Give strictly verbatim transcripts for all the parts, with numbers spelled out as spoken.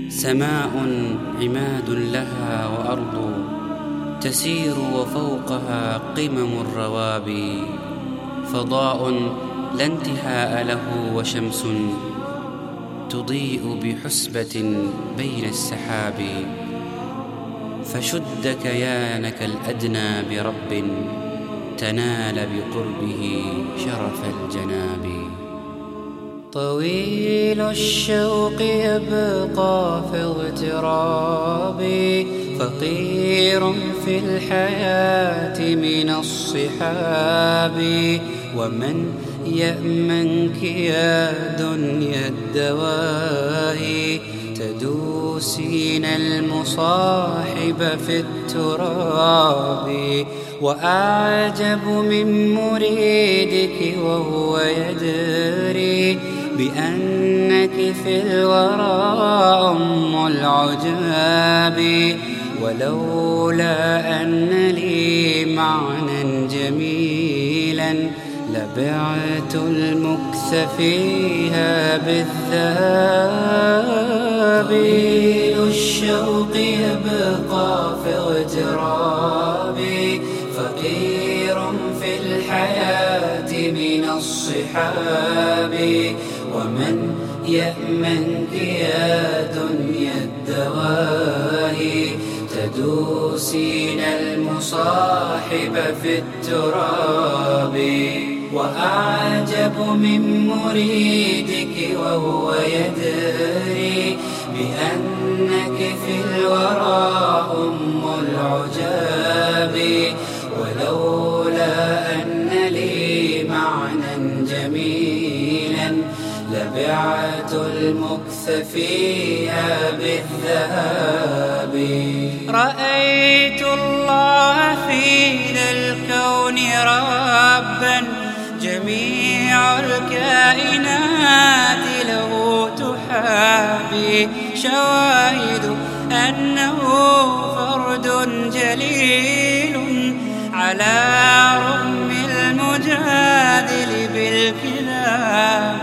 سماء عماد لها وأرض تسير وفوقها قمم الروابي، فضاء لا انتهاء له وشمس تضيء بحسبة بين السحاب. فشد كيانك الأدنى برب تنال بقربه شرف الجناب. طويل الشوق يبقى في اغترابي، فقير في الحياة من الصحاب. ومن يأمنك يا دنيا الدواهي، تدوسين المصاحب في التراب. وأعجب من مريدك وهو يدري بأنك في الورى أم العجاب. ولولا أن لي معنى جميلا لبعت المكث فيها بالذهب. طويل الشوق يبقى في اغترابي، فقير في الحياة من الصحاب. ومن يأمنك يا دنيا الدواهي، تدوسين المصاحب في التراب. وأعجب من مريدك وهو يدري بأنك في الورى أم العجاب. ولولا أن لي معنى جميلا لبعت المكث فيها بالذهب. رأيت الله في ذا الكون ربا، جميع الكائنات له تحابي. شواهد أنه فرد جليل على رغم المجادل بالكلاب.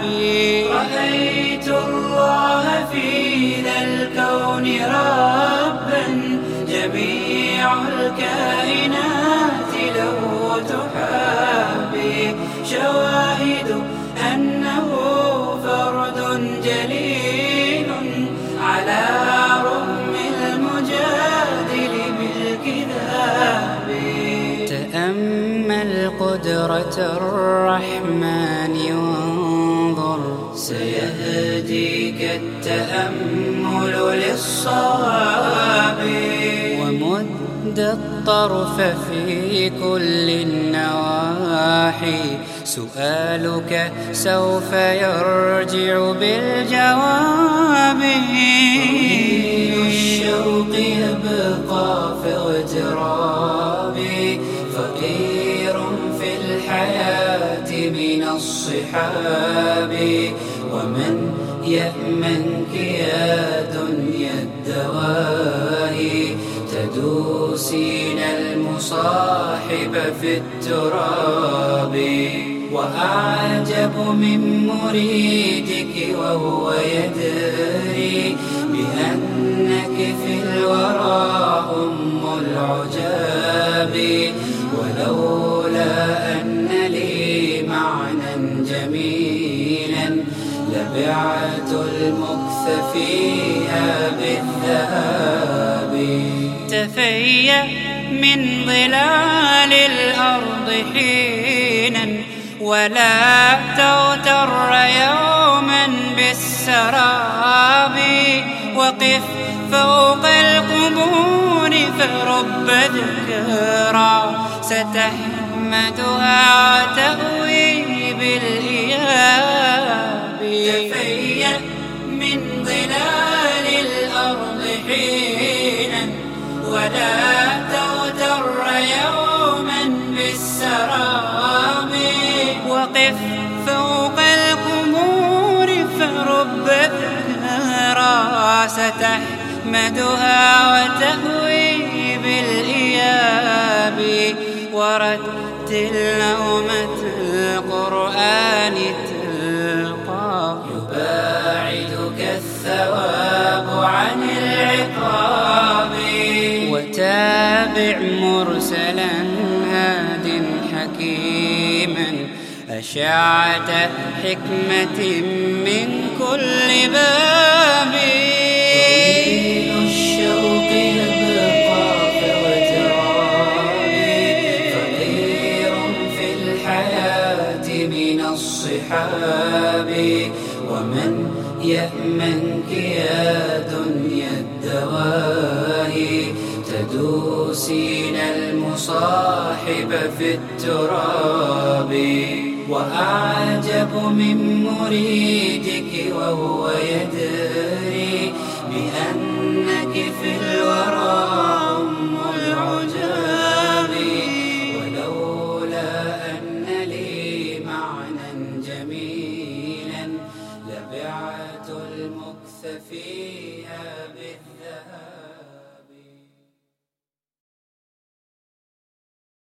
رأيت الله في ذا الكون ربا، جميع الكائنات له تحابي. شواهد أنه فرد جليل على رغم المجادل بالكذاب. تأمل قدرة الرحمن وانظر، سيهديك التأمل للصواب. ومد الطرف في كل النواحي، سؤالك سوف يرجع بالجواب. طويل الشوق يبقى في اغترابي، فقير في الحياة من الصحاب. ومن يأمنك يا دنيا الدواهي، تدوسين المصاحب في التراب. وأعجب من مريدك وهو يدري بأنك في الورى أم العجاب. ولولا أن لي معنى جميلا لبعت المكث فيها بالذهب. تفيأ من ظلال الأرض حينا، ولا تغتر يوما بالسراب. وقف فوق القبور فرب ذكرى ستحمدها وتأوي بالإياب. تفيأ من ظلال الأرض حينا، ولا تغتر يوما بالسراب. وقف فوق القبور فرب ذكرى ستحمدها وتأوي بالإياب. ورتل نومة القرآن تلقى، يباعدك الثواب عن العقاب. وتابع مرسلا هاد حكيما أشعة حكمة من كل باب. طويل الشوق يبقى فوترابي فقير في الحياة من الصحاب. ومن يأمنك يا دنيا الدواهي تدوسين المصاحب في التراب. وأعجب من مريدك وهو يدري بأنك في الورى أم العجاب. ولولا أن لي معنى جميلا لبعت المكث فيها